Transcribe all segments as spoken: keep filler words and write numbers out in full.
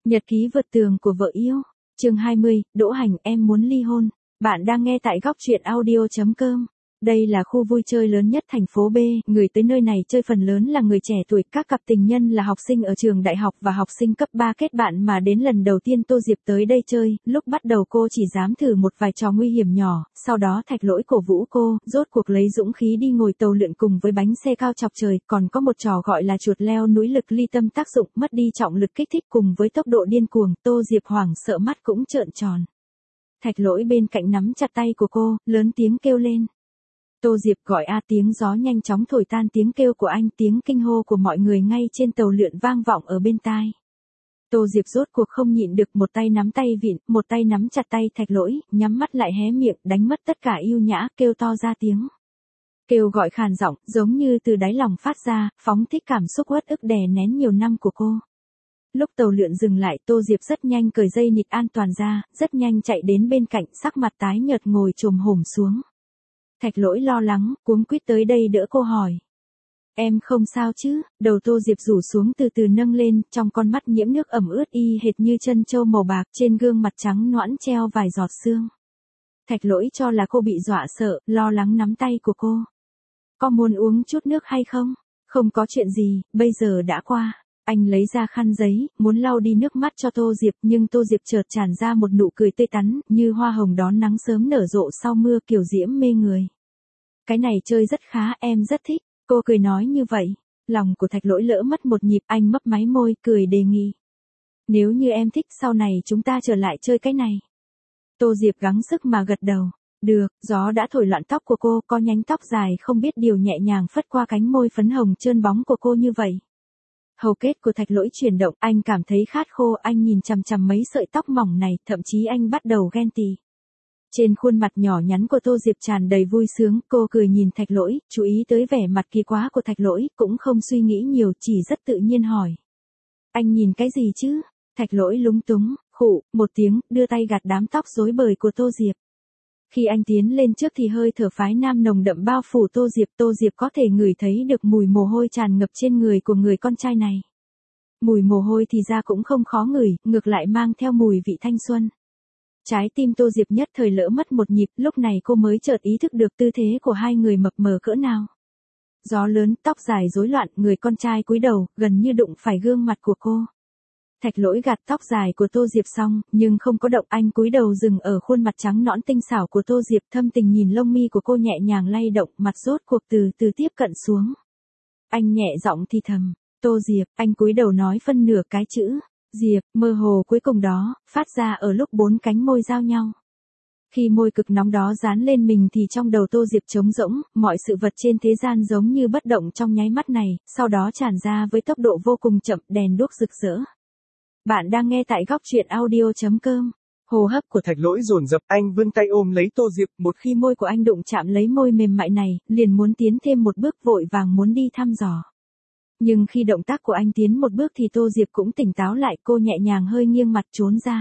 Nhật ký vượt tường của vợ yêu. Chương hai mươi, Đỗ Hành, em muốn ly hôn. Bạn đang nghe tại góc truyện audio chấm com. Đây là khu vui chơi lớn nhất thành phố B, người tới nơi này chơi phần lớn là người trẻ tuổi, các cặp tình nhân là học sinh ở trường đại học và học sinh cấp ba kết bạn mà đến lần đầu tiên Tô Diệp tới đây chơi, lúc bắt đầu cô chỉ dám thử một vài trò nguy hiểm nhỏ, sau đó Thạch Lỗi cổ vũ cô, rốt cuộc lấy dũng khí đi ngồi tàu lượn cùng với bánh xe cao chọc trời, còn có một trò gọi là chuột leo núi lực ly tâm tác dụng, mất đi trọng lực kích thích cùng với tốc độ điên cuồng, Tô Diệp hoảng sợ mắt cũng trợn tròn. Thạch Lỗi bên cạnh nắm chặt tay của cô, lớn tiếng kêu lên. Tô Diệp gọi a tiếng gió nhanh chóng thổi tan tiếng kêu của anh, tiếng kinh hô của mọi người ngay trên tàu lượn vang vọng ở bên tai. Tô Diệp rốt cuộc không nhịn được, một tay nắm tay vịn, một tay nắm chặt tay Thạch Lỗi, nhắm mắt lại hé miệng, đánh mất tất cả yêu nhã, kêu to ra tiếng. Kêu gọi khàn giọng, giống như từ đáy lòng phát ra, phóng thích cảm xúc uất ức đè nén nhiều năm của cô. Lúc tàu lượn dừng lại, Tô Diệp rất nhanh cởi dây nịt an toàn ra, rất nhanh chạy đến bên cạnh, sắc mặt tái nhợt ngồi chồm hổm xuống. Thạch Lỗi lo lắng, cuống quýt tới đây đỡ cô hỏi. Em không sao chứ? Đầu Tô Diệp rủ xuống từ từ nâng lên, trong con mắt nhiễm nước ẩm ướt y hệt như chân trâu màu bạc, trên gương mặt trắng nõn treo vài giọt sương. Thạch Lỗi cho là cô bị dọa sợ, lo lắng nắm tay của cô. Có muốn uống chút nước hay không? Không có chuyện gì, bây giờ đã qua. Anh lấy ra khăn giấy, muốn lau đi nước mắt cho Tô Diệp, nhưng Tô Diệp chợt tràn ra một nụ cười tươi tắn, như hoa hồng đón nắng sớm nở rộ sau mưa, kiểu diễm mê người. Cái này chơi rất khá, em rất thích, cô cười nói như vậy. Lòng của Thạch Lỗi lỡ mất một nhịp, anh mấp máy môi, cười đề nghị. Nếu như em thích, sau này chúng ta trở lại chơi cái này. Tô Diệp gắng sức mà gật đầu. Được, gió đã thổi loạn tóc của cô, có nhánh tóc dài không biết điều nhẹ nhàng phất qua cánh môi phấn hồng trơn bóng của cô như vậy. Hầu kết của Thạch Lỗi chuyển động, anh cảm thấy khát khô, anh nhìn chằm chằm mấy sợi tóc mỏng này, thậm chí anh bắt đầu ghen tị. Trên khuôn mặt nhỏ nhắn của Tô Diệp tràn đầy vui sướng, cô cười nhìn Thạch Lỗi, chú ý tới vẻ mặt kỳ quá của Thạch Lỗi, cũng không suy nghĩ nhiều, chỉ rất tự nhiên hỏi. Anh nhìn cái gì chứ? Thạch Lỗi lúng túng, khụ, một tiếng, đưa tay gạt đám tóc rối bời của Tô Diệp. Khi anh tiến lên trước thì hơi thở phái nam nồng đậm bao phủ Tô Diệp, Tô Diệp có thể ngửi thấy được mùi mồ hôi tràn ngập trên người của người con trai này. Mùi mồ hôi thì ra cũng không khó ngửi, ngược lại mang theo mùi vị thanh xuân. Trái tim Tô Diệp nhất thời lỡ mất một nhịp, lúc này cô mới chợt ý thức được tư thế của hai người mập mờ cỡ nào. Gió lớn, tóc dài rối loạn, người con trai cúi đầu, gần như đụng phải gương mặt của cô. Thạch Lỗi gạt tóc dài của Tô Diệp xong, nhưng không có động, anh cúi đầu dừng ở khuôn mặt trắng nõn tinh xảo của Tô Diệp, thâm tình nhìn lông mi của cô nhẹ nhàng lay động, mặt rốt cuộc từ từ tiếp cận xuống. Anh nhẹ giọng thì thầm, Tô Diệp, anh cúi đầu nói phân nửa cái chữ, Diệp, mơ hồ cuối cùng đó, phát ra ở lúc bốn cánh môi giao nhau. Khi môi cực nóng đó dán lên mình thì trong đầu Tô Diệp trống rỗng, mọi sự vật trên thế gian giống như bất động trong nháy mắt này, sau đó tràn ra với tốc độ vô cùng chậm, đèn đuốc rực rỡ. Bạn đang nghe tại góc truyện audio chấm com. Hô hấp của Thạch Lỗi dồn dập, anh vươn tay ôm lấy Tô Diệp, một khi môi của anh đụng chạm lấy môi mềm mại này, liền muốn tiến thêm một bước, vội vàng muốn đi thăm dò. Nhưng khi động tác của anh tiến một bước thì Tô Diệp cũng tỉnh táo lại, cô nhẹ nhàng hơi nghiêng mặt trốn ra.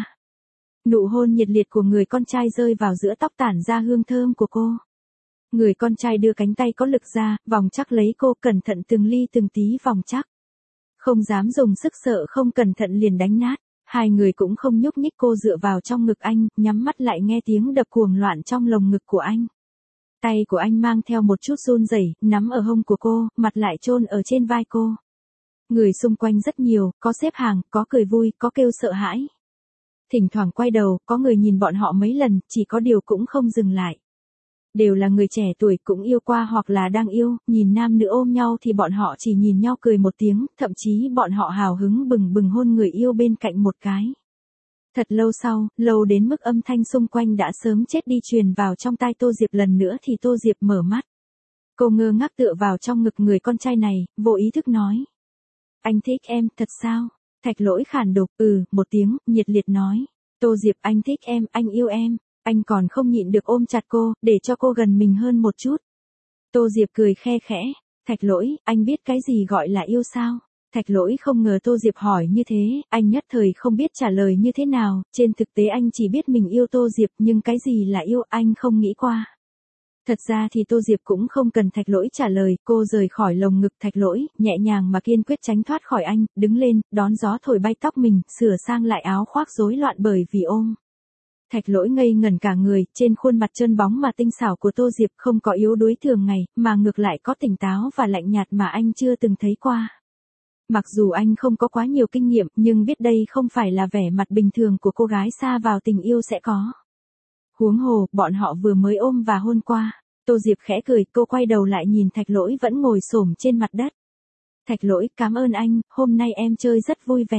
Nụ hôn nhiệt liệt của người con trai rơi vào giữa tóc, tản ra hương thơm của cô. Người con trai đưa cánh tay có lực ra, vòng chắc lấy cô, cẩn thận từng ly từng tí vòng chắc. Không dám dùng sức, sợ không cẩn thận liền đánh nát. Hai người cũng không nhúc nhích, cô dựa vào trong ngực anh, nhắm mắt lại nghe tiếng đập cuồng loạn trong lồng ngực của anh. Tay của anh mang theo một chút run rẩy, nắm ở hông của cô, mặt lại chôn ở trên vai cô. Người xung quanh rất nhiều, có xếp hàng, có cười vui, có kêu sợ hãi. Thỉnh thoảng quay đầu, có người nhìn bọn họ mấy lần, chỉ có điều cũng không dừng lại. Đều là người trẻ tuổi, cũng yêu qua hoặc là đang yêu, nhìn nam nữ ôm nhau thì bọn họ chỉ nhìn nhau cười một tiếng, thậm chí bọn họ hào hứng bừng bừng hôn người yêu bên cạnh một cái. Thật lâu sau, lâu đến mức âm thanh xung quanh đã sớm chết đi truyền vào trong tai Tô Diệp lần nữa thì Tô Diệp mở mắt. Cô ngơ ngác tựa vào trong ngực người con trai này, vô ý thức nói. Anh thích em, thật sao? Thạch Lỗi khàn đục, ừ, một tiếng, nhiệt liệt nói. Tô Diệp, anh thích em, anh yêu em. Anh còn không nhịn được ôm chặt cô, để cho cô gần mình hơn một chút. Tô Diệp cười khe khẽ. Thạch Lỗi, anh biết cái gì gọi là yêu sao? Thạch Lỗi không ngờ Tô Diệp hỏi như thế, anh nhất thời không biết trả lời như thế nào, trên thực tế anh chỉ biết mình yêu Tô Diệp, nhưng cái gì là yêu anh không nghĩ qua. Thật ra thì Tô Diệp cũng không cần Thạch Lỗi trả lời, cô rời khỏi lồng ngực Thạch Lỗi, nhẹ nhàng mà kiên quyết tránh thoát khỏi anh, đứng lên, đón gió thổi bay tóc mình, sửa sang lại áo khoác rối loạn bởi vì ôm. Thạch Lỗi ngây ngẩn cả người, trên khuôn mặt trơn bóng mà tinh xảo của Tô Diệp không có yếu đuối thường ngày, mà ngược lại có tỉnh táo và lạnh nhạt mà anh chưa từng thấy qua. Mặc dù anh không có quá nhiều kinh nghiệm, nhưng biết đây không phải là vẻ mặt bình thường của cô gái xa vào tình yêu sẽ có. Huống hồ, bọn họ vừa mới ôm và hôn qua. Tô Diệp khẽ cười, cô quay đầu lại nhìn Thạch Lỗi vẫn ngồi xổm trên mặt đất. Thạch Lỗi, cảm ơn anh, hôm nay em chơi rất vui vẻ.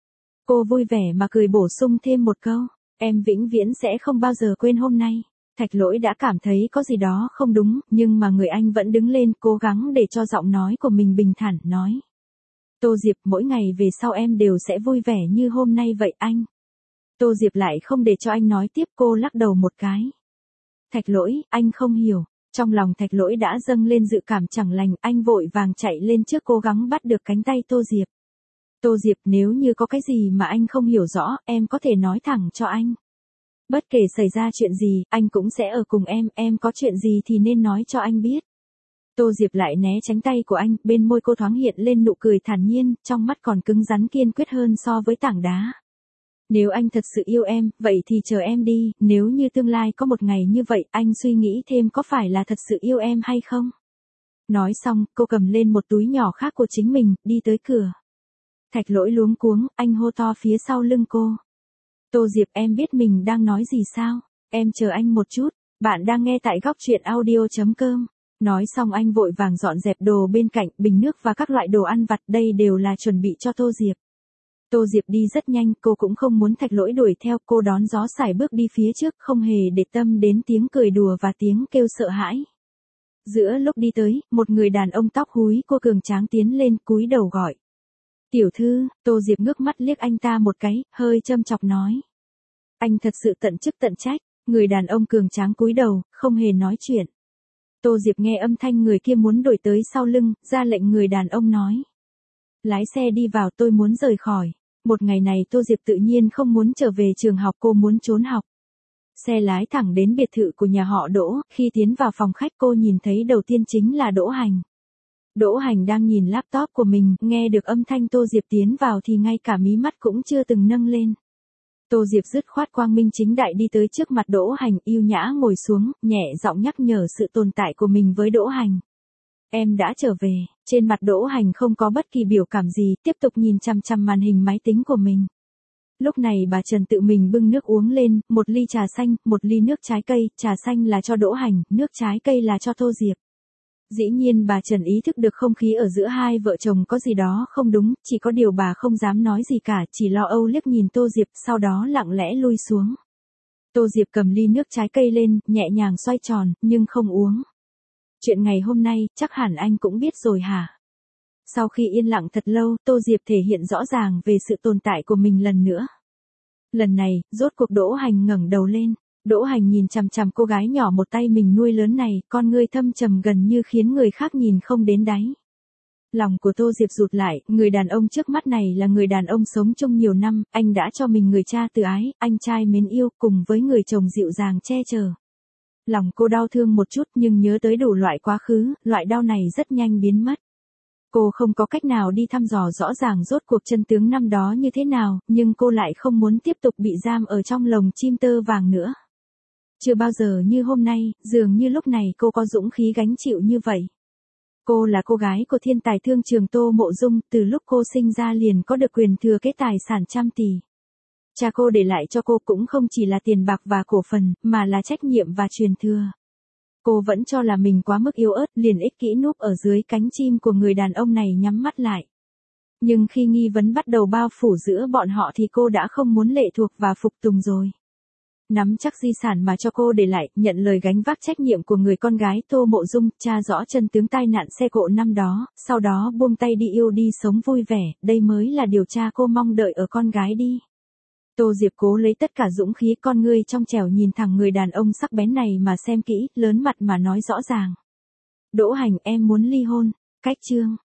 Cô vui vẻ mà cười bổ sung thêm một câu, em vĩnh viễn sẽ không bao giờ quên hôm nay. Thạch Lỗi đã cảm thấy có gì đó không đúng, nhưng mà người anh vẫn đứng lên, cố gắng để cho giọng nói của mình bình thản, nói. Tô Diệp, mỗi ngày về sau em đều sẽ vui vẻ như hôm nay vậy anh. Tô Diệp lại không để cho anh nói tiếp, cô lắc đầu một cái. Thạch Lỗi, anh không hiểu. Trong lòng Thạch Lỗi đã dâng lên dự cảm chẳng lành, anh vội vàng chạy lên trước cố gắng bắt được cánh tay Tô Diệp. Tô Diệp, nếu như có cái gì mà anh không hiểu rõ, em có thể nói thẳng cho anh. Bất kể xảy ra chuyện gì, anh cũng sẽ ở cùng em, em có chuyện gì thì nên nói cho anh biết. Tô Diệp lại né tránh tay của anh, bên môi cô thoáng hiện lên nụ cười thản nhiên, trong mắt còn cứng rắn kiên quyết hơn so với tảng đá. Nếu anh thật sự yêu em, vậy thì chờ em đi, nếu như tương lai có một ngày như vậy, anh suy nghĩ thêm có phải là thật sự yêu em hay không? Nói xong, cô cầm lên một túi nhỏ khác của chính mình, đi tới cửa. Thạch Lỗi luống cuống, anh hô to phía sau lưng cô. Tô Diệp, em biết mình đang nói gì sao? Em chờ anh một chút, bạn đang nghe tại góc truyện audio chấm com. Nói xong anh vội vàng dọn dẹp đồ bên cạnh, bình nước và các loại đồ ăn vặt, đây đều là chuẩn bị cho Tô Diệp. Tô Diệp đi rất nhanh, cô cũng không muốn Thạch Lỗi đuổi theo, cô đón gió sải bước đi phía trước, không hề để tâm đến tiếng cười đùa và tiếng kêu sợ hãi. Giữa lúc đi tới, một người đàn ông tóc húi cô cường tráng tiến lên, cúi đầu gọi. Tiểu thư, Tô Diệp ngước mắt liếc anh ta một cái, hơi châm chọc nói. Anh thật sự tận chức tận trách, người đàn ông cường tráng cúi đầu, không hề nói chuyện. Tô Diệp nghe âm thanh người kia muốn đuổi tới sau lưng, ra lệnh người đàn ông nói. Lái xe đi vào, tôi muốn rời khỏi. Một ngày này Tô Diệp tự nhiên không muốn trở về trường học, cô muốn trốn học. Xe lái thẳng đến biệt thự của nhà họ Đỗ, khi tiến vào phòng khách cô nhìn thấy đầu tiên chính là Đỗ Hành. Đỗ Hành đang nhìn laptop của mình, nghe được âm thanh Tô Diệp tiến vào thì ngay cả mí mắt cũng chưa từng nâng lên. Tô Diệp dứt khoát quang minh chính đại đi tới trước mặt Đỗ Hành, yêu nhã ngồi xuống, nhẹ giọng nhắc nhở sự tồn tại của mình với Đỗ Hành. Em đã trở về, trên mặt Đỗ Hành không có bất kỳ biểu cảm gì, tiếp tục nhìn chằm chằm màn hình máy tính của mình. Lúc này bà Trần tự mình bưng nước uống lên, một ly trà xanh, một ly nước trái cây, trà xanh là cho Đỗ Hành, nước trái cây là cho Tô Diệp. Dĩ nhiên bà Trần ý thức được không khí ở giữa hai vợ chồng có gì đó không đúng, chỉ có điều bà không dám nói gì cả, chỉ lo âu liếc nhìn Tô Diệp, sau đó lặng lẽ lui xuống. Tô Diệp cầm ly nước trái cây lên, nhẹ nhàng xoay tròn, nhưng không uống. Chuyện ngày hôm nay, chắc hẳn anh cũng biết rồi hả? Sau khi yên lặng thật lâu, Tô Diệp thể hiện rõ ràng về sự tồn tại của mình lần nữa. Lần này, rốt cuộc Đỗ Hành ngẩng đầu lên. Đỗ Hành nhìn chằm chằm cô gái nhỏ một tay mình nuôi lớn này, con ngươi thâm trầm gần như khiến người khác nhìn không đến đáy. Lòng của Tô Diệp rụt lại, người đàn ông trước mắt này là người đàn ông sống chung nhiều năm, anh đã cho mình người cha từ ái, anh trai mến yêu, cùng với người chồng dịu dàng che chở. Lòng cô đau thương một chút nhưng nhớ tới đủ loại quá khứ, loại đau này rất nhanh biến mất. Cô không có cách nào đi thăm dò rõ ràng rốt cuộc chân tướng năm đó như thế nào, nhưng cô lại không muốn tiếp tục bị giam ở trong lồng chim tơ vàng nữa. Chưa bao giờ như hôm nay, dường như lúc này cô có dũng khí gánh chịu như vậy. Cô là cô gái của thiên tài thương trường Tô Mộ Dung, từ lúc cô sinh ra liền có được quyền thừa kế tài sản trăm tỷ. Cha cô để lại cho cô cũng không chỉ là tiền bạc và cổ phần, mà là trách nhiệm và truyền thừa. Cô vẫn cho là mình quá mức yếu ớt, liền ích kỷ núp ở dưới cánh chim của người đàn ông này nhắm mắt lại. Nhưng khi nghi vấn bắt đầu bao phủ giữa bọn họ thì cô đã không muốn lệ thuộc và phục tùng rồi. Nắm chắc di sản mà cho cô để lại, nhận lời gánh vác trách nhiệm của người con gái Tô Mộ Dung, tra rõ chân tướng tai nạn xe cộ năm đó, sau đó buông tay đi yêu đi sống vui vẻ, đây mới là điều cha cô mong đợi ở con gái đi. Tô Diệp cố lấy tất cả dũng khí, con ngươi trong trẻo nhìn thẳng người đàn ông sắc bén này mà xem kỹ, lớn mặt mà nói rõ ràng. Đỗ Hành, em muốn ly hôn. Cách chương